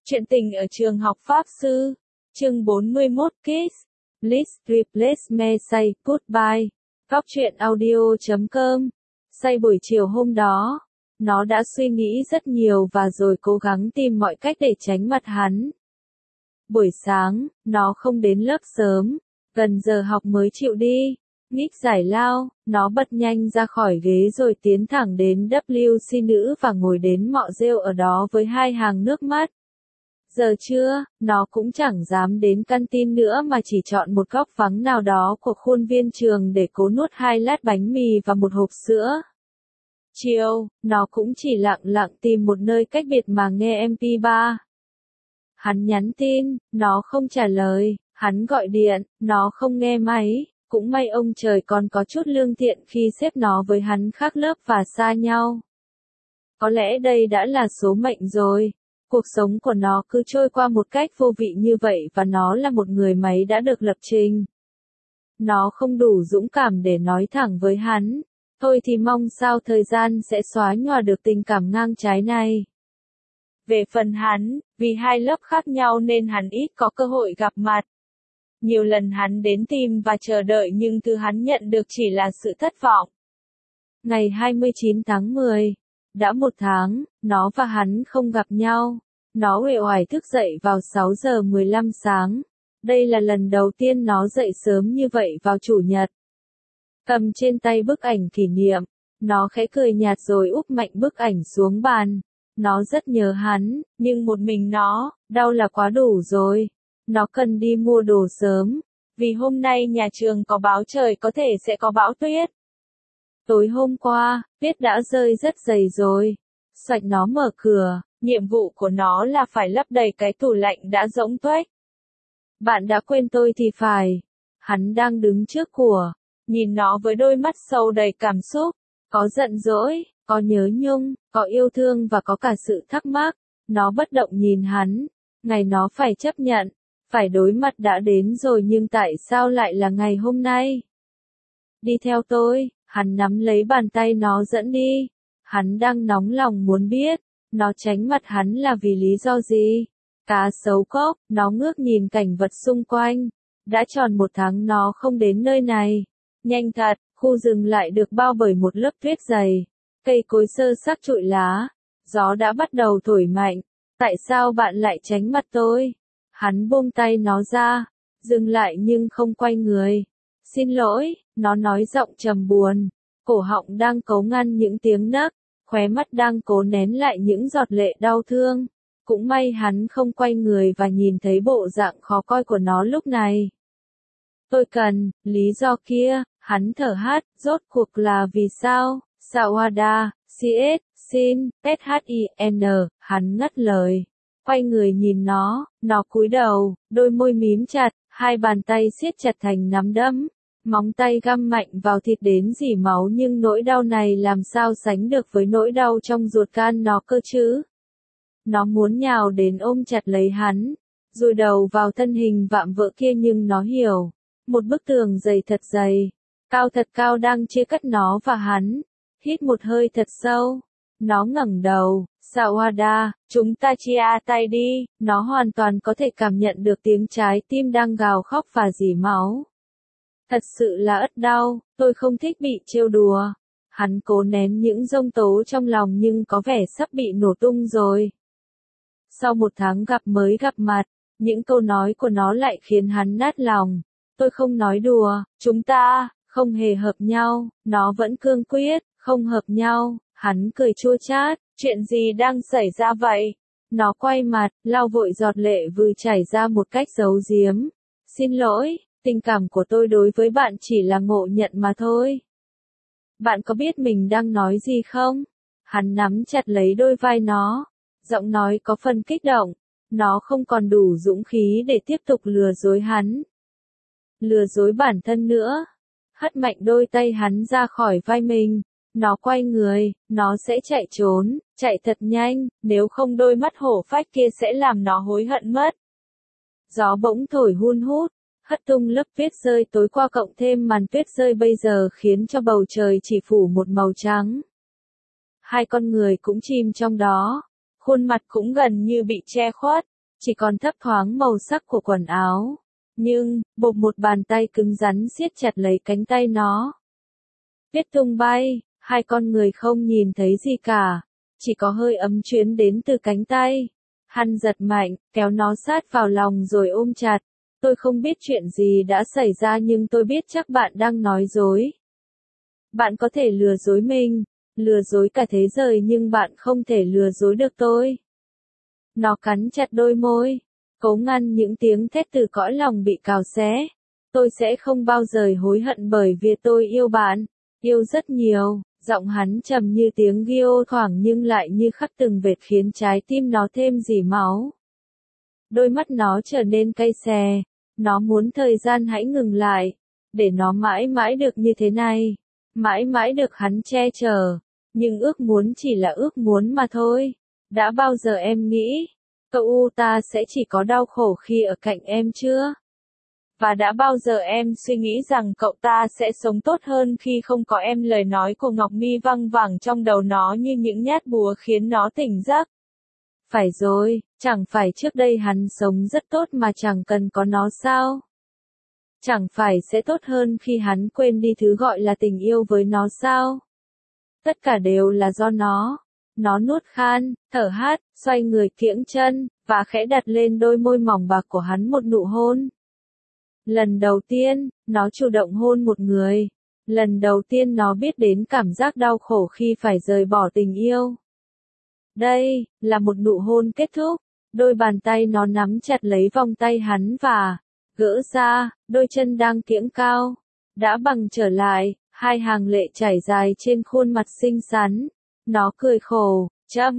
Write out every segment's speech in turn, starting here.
Chuyện tình ở trường học Pháp Sư. Chương 41 Kiss. Please replace me say goodbye. Góc truyện audio.com. Say buổi chiều hôm đó, nó đã suy nghĩ rất nhiều và rồi cố gắng tìm mọi cách để tránh mặt hắn. Buổi sáng, nó không đến lớp sớm, gần giờ học mới chịu đi. Nghịch giải lao, nó bật nhanh ra khỏi ghế rồi tiến thẳng đến WC nữ và ngồi đến mọ rêu ở đó với hai hàng nước mắt. Giờ trưa, nó cũng chẳng dám đến canteen nữa mà chỉ chọn một góc vắng nào đó của khuôn viên trường để cố nuốt 2 lát bánh mì và một hộp sữa. Chiều, nó cũng chỉ lặng lặng tìm một nơi cách biệt mà nghe MP3. Hắn nhắn tin, nó không trả lời, hắn gọi điện, nó không nghe máy. Cũng may ông trời còn có chút lương thiện khi xếp nó với hắn khác lớp và xa nhau. Có lẽ đây đã là số mệnh rồi. Cuộc sống của nó cứ trôi qua một cách vô vị như vậy và nó là một người máy đã được lập trình. Nó không đủ dũng cảm để nói thẳng với hắn. Thôi thì mong sao thời gian sẽ xóa nhòa được tình cảm ngang trái này. Về phần hắn, vì hai lớp khác nhau nên hắn ít có cơ hội gặp mặt. Nhiều lần hắn đến tìm và chờ đợi nhưng thứ hắn nhận được chỉ là sự thất vọng. Ngày 29 tháng 10, đã 1 tháng, nó và hắn không gặp nhau. Nó uể oải thức dậy vào 6 giờ 15 sáng. Đây là lần đầu tiên nó dậy sớm như vậy vào chủ nhật. Cầm trên tay bức ảnh kỷ niệm, nó khẽ cười nhạt rồi úp mạnh bức ảnh xuống bàn. Nó rất nhớ hắn, nhưng một mình nó, đau là quá đủ rồi. Nó cần đi mua đồ sớm, vì hôm nay nhà trường có báo trời có thể sẽ có bão tuyết. Tối hôm qua, tuyết đã rơi rất dày rồi. Xoạch nó mở cửa, nhiệm vụ của nó là phải lấp đầy cái tủ lạnh đã rỗng tuếch. Bạn đã quên tôi thì phải. Hắn đang đứng trước của, nhìn nó với đôi mắt sâu đầy cảm xúc, có giận dỗi, có nhớ nhung, có yêu thương và có cả sự thắc mắc. Nó bất động nhìn hắn, ngày nó phải chấp nhận. Phải đối mặt đã đến rồi nhưng tại sao lại là ngày hôm nay? Đi theo tôi, hắn nắm lấy bàn tay nó dẫn đi. Hắn đang nóng lòng muốn biết, nó tránh mặt hắn là vì lý do gì? Cá sấu cốc, nó ngước nhìn cảnh vật xung quanh. Đã tròn 1 tháng nó không đến nơi này. Nhanh thật, khu rừng lại được bao bởi một lớp tuyết dày. Cây cối sơ xác trụi lá. Gió đã bắt đầu thổi mạnh. Tại sao bạn lại tránh mặt tôi? Hắn buông tay nó ra, dừng lại nhưng không quay người. Xin lỗi, nó nói giọng trầm buồn, cổ họng đang cố ngăn những tiếng nấc, khóe mắt đang cố nén lại những giọt lệ đau thương. Cũng may hắn không quay người và nhìn thấy bộ dạng khó coi của nó lúc này. Tôi cần, lý do kia, hắn thở hắt, rốt cuộc là vì sao? Sawada, CS, Sin, SHIN, hắn ngắt lời. Quay người nhìn nó cúi đầu, đôi môi mím chặt, hai bàn tay siết chặt thành nắm đấm. Móng tay găm mạnh vào thịt đến rỉ máu nhưng nỗi đau này làm sao sánh được với nỗi đau trong ruột gan nó cơ chứ. Nó muốn nhào đến ôm chặt lấy hắn, dụi đầu vào thân hình vạm vỡ kia nhưng nó hiểu. Một bức tường dày thật dày, cao thật cao đang chia cắt nó và hắn. Hít một hơi thật sâu, nó ngẩng đầu. Sawada, chúng ta chia tay đi, nó hoàn toàn có thể cảm nhận được tiếng trái tim đang gào khóc và rỉ máu. Thật sự là ất đau, tôi không thích bị trêu đùa. Hắn cố nén những giông tố trong lòng nhưng có vẻ sắp bị nổ tung rồi. Sau 1 tháng mới gặp mặt, những câu nói của nó lại khiến hắn nát lòng. Tôi không nói đùa, chúng ta, không hề hợp nhau, nó vẫn cương quyết, không hợp nhau, hắn cười chua chát. Chuyện gì đang xảy ra vậy? Nó quay mặt, lau vội giọt lệ vừa chảy ra một cách giấu giếm. Xin lỗi, tình cảm của tôi đối với bạn chỉ là ngộ nhận mà thôi. Bạn có biết mình đang nói gì không? Hắn nắm chặt lấy đôi vai nó. Giọng nói có phần kích động. Nó không còn đủ dũng khí để tiếp tục lừa dối hắn. Lừa dối bản thân nữa. Hất mạnh đôi tay hắn ra khỏi vai mình. Nó quay người, nó sẽ chạy trốn, chạy thật nhanh, nếu không đôi mắt hổ phách kia sẽ làm nó hối hận mất. Gió bỗng thổi hun hút, hất tung lớp tuyết rơi tối qua cộng thêm màn tuyết rơi bây giờ khiến cho bầu trời chỉ phủ một màu trắng. Hai con người cũng chìm trong đó, khuôn mặt cũng gần như bị che khuất, chỉ còn thấp thoáng màu sắc của quần áo. Nhưng, bộp một bàn tay cứng rắn siết chặt lấy cánh tay nó. Tuyết tung bay, hai con người không nhìn thấy gì cả, chỉ có hơi ấm chuyến đến từ cánh tay. Hắn giật mạnh, kéo nó sát vào lòng rồi ôm chặt. Tôi không biết chuyện gì đã xảy ra nhưng tôi biết chắc bạn đang nói dối. Bạn có thể lừa dối mình, lừa dối cả thế giới nhưng bạn không thể lừa dối được tôi. Nó cắn chặt đôi môi, cố ngăn những tiếng thét từ cõi lòng bị cào xé. Tôi sẽ không bao giờ hối hận bởi vì tôi yêu bạn, yêu rất nhiều. Giọng hắn trầm như tiếng ghiô thoảng nhưng lại như khắc từng vệt khiến trái tim nó thêm rỉ máu. Đôi mắt nó trở nên cay xè, nó muốn thời gian hãy ngừng lại, để nó mãi mãi được như thế này, mãi mãi được hắn che chở. Nhưng ước muốn chỉ là ước muốn mà thôi. Đã bao giờ em nghĩ, cậu ta sẽ chỉ có đau khổ khi ở cạnh em chưa? Và đã bao giờ em suy nghĩ rằng cậu ta sẽ sống tốt hơn khi không có em? Lời nói của Ngọc Mi văng vẳng trong đầu nó như những nhát búa khiến nó tỉnh giấc. Phải rồi, chẳng phải trước đây hắn sống rất tốt mà chẳng cần có nó sao? Chẳng phải sẽ tốt hơn khi hắn quên đi thứ gọi là tình yêu với nó sao? Tất cả đều là do nó. Nó nuốt khan, thở hắt, xoay người kiễng chân, và khẽ đặt lên đôi môi mỏng bạc của hắn một nụ hôn. Lần đầu tiên, nó chủ động hôn một người. Lần đầu tiên nó biết đến cảm giác đau khổ khi phải rời bỏ tình yêu. Đây, là một nụ hôn kết thúc. Đôi bàn tay nó nắm chặt lấy vòng tay hắn và gỡ ra, đôi chân đang kiễng cao đã bằng trở lại, hai hàng lệ chảy dài trên khuôn mặt xinh xắn. Nó cười khổ,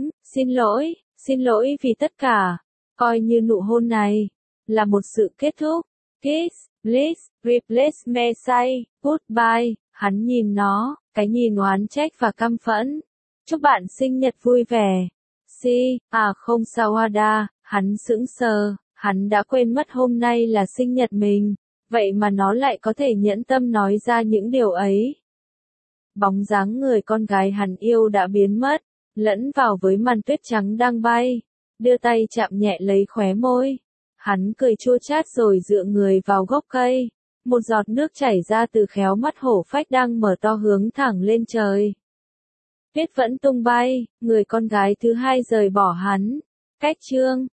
xin lỗi vì tất cả. Coi như nụ hôn này là một sự kết thúc. Kiss, please, replace me, say goodbye. Hắn nhìn nó, cái nhìn oán trách và căm phẫn. Chúc bạn sinh nhật vui vẻ. Không sao Ada, hắn sững sờ, hắn đã quên mất hôm nay là sinh nhật mình, vậy mà nó lại có thể nhẫn tâm nói ra những điều ấy. Bóng dáng người con gái hắn yêu đã biến mất, lẫn vào với màn tuyết trắng đang bay, đưa tay chạm nhẹ lấy khóe môi. Hắn cười chua chát rồi dựa người vào gốc cây, một giọt nước chảy ra từ khéo mắt hổ phách đang mở to hướng thẳng lên trời. Tuyết vẫn tung bay, người con gái thứ hai rời bỏ hắn. Cách chương